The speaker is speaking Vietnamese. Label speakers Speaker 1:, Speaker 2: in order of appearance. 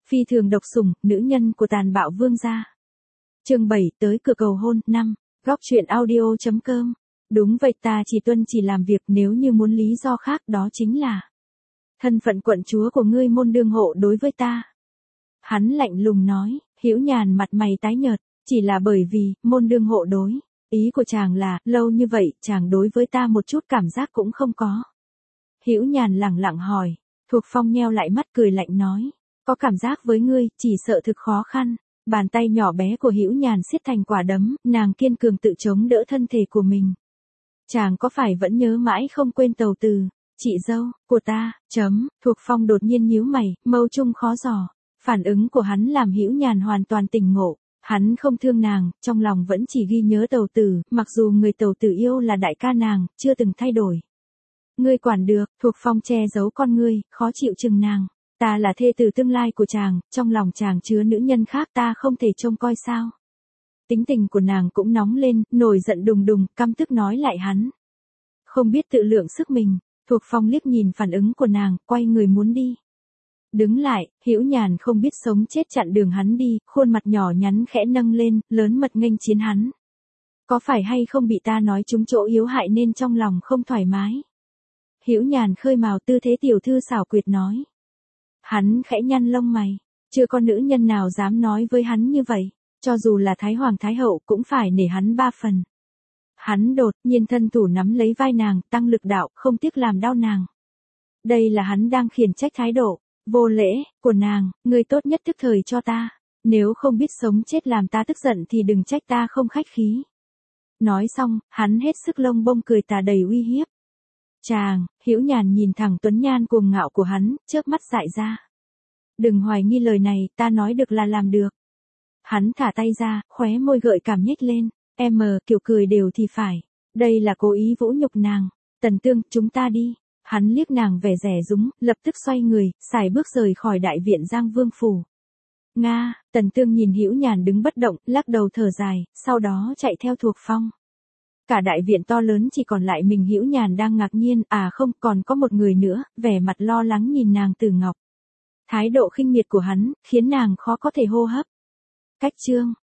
Speaker 1: Phi thường độc sủng, nữ nhân của tàn bạo vương gia. Chương 7, tới cửa cầu hôn. 5. Góc truyện audio.com. Đúng vậy, ta chỉ làm việc, nếu như muốn lý do khác đó chính là thân phận quận chúa của ngươi môn đương hộ đối với ta. Hắn lạnh lùng nói. Hữu Nhàn mặt mày tái nhợt, chỉ là bởi vì môn đương hộ đối. Ý của chàng là, lâu như vậy, chàng đối với ta một chút cảm giác cũng không có. Hữu Nhàn lẳng lặng hỏi. Thuộc Phong nheo lại mắt cười lạnh nói. Có cảm giác với ngươi, chỉ sợ thực khó khăn. Bàn tay nhỏ bé của Hữu Nhàn siết thành quả đấm, nàng kiên cường tự chống đỡ thân thể của mình. Chàng có phải vẫn nhớ mãi không quên Tầu Từ, chị dâu của ta? Thuộc Phong đột nhiên nhíu mày, mâu trung khó dò. Phản ứng của hắn làm Hữu Nhàn hoàn toàn tỉnh ngộ. Hắn không thương nàng, trong lòng vẫn chỉ ghi nhớ Tầu Tử, mặc dù người Tầu Tử yêu là đại ca nàng, chưa từng thay đổi. Ngươi quản được. Thuộc Phong che giấu con ngươi, khó chịu chừng nàng. Ta là thê tử tương lai của chàng, trong lòng chàng chứa nữ nhân khác, ta không thể trông coi sao? Tính tình của nàng cũng nóng lên, nổi giận đùng đùng, căm tức nói lại hắn. Không biết tự lượng sức mình. Thuộc Phong liếc nhìn phản ứng của nàng, quay người muốn đi. Đứng lại. Hữu Nhàn không biết sống chết chặn đường hắn đi, khuôn mặt nhỏ nhắn khẽ nâng lên, lớn mật nghênh chiến hắn. Có phải hay không bị ta nói trúng chỗ yếu hại nên trong lòng không thoải mái? Hữu Nhàn khơi mào tư thế tiểu thư xảo quyệt nói. Hắn khẽ nhăn lông mày, chưa có nữ nhân nào dám nói với hắn như vậy, cho dù là Thái Hoàng Thái Hậu cũng phải nể hắn 3 phần. Hắn đột nhiên thân thủ nắm lấy vai nàng, tăng lực đạo, không tiếc làm đau nàng. Đây là hắn đang khiển trách thái độ vô lễ của nàng. Ngươi tốt nhất tức thời cho ta, nếu không biết sống chết làm ta tức giận thì đừng trách ta không khách khí. Nói xong, hắn hết sức lông bông cười tà đầy uy hiếp. Chàng. Hữu Nhàn nhìn thẳng tuấn nhan cuồng ngạo của hắn, chớp mắt dại ra. Đừng hoài nghi lời này, ta nói được là làm được. Hắn thả tay ra, khóe môi gợi cảm nhếch lên. Kiểu cười đều thì phải. Đây là cố ý vũ nhục nàng. Tần Tương, chúng ta đi. Hắn liếc nàng vẻ rẻ rúng, lập tức xoay người, xài bước rời khỏi đại viện Giang Vương phủ. Nga. Tần Tương nhìn Hữu Nhàn đứng bất động, lắc đầu thở dài, sau đó chạy theo Thuộc Phong. Cả đại viện to lớn chỉ còn lại mình Hữu Nhàn đang ngạc nhiên, à không, còn có một người nữa, vẻ mặt lo lắng nhìn nàng Tử Ngọc. Thái độ khinh miệt của hắn, khiến nàng khó có thể hô hấp. Cách chương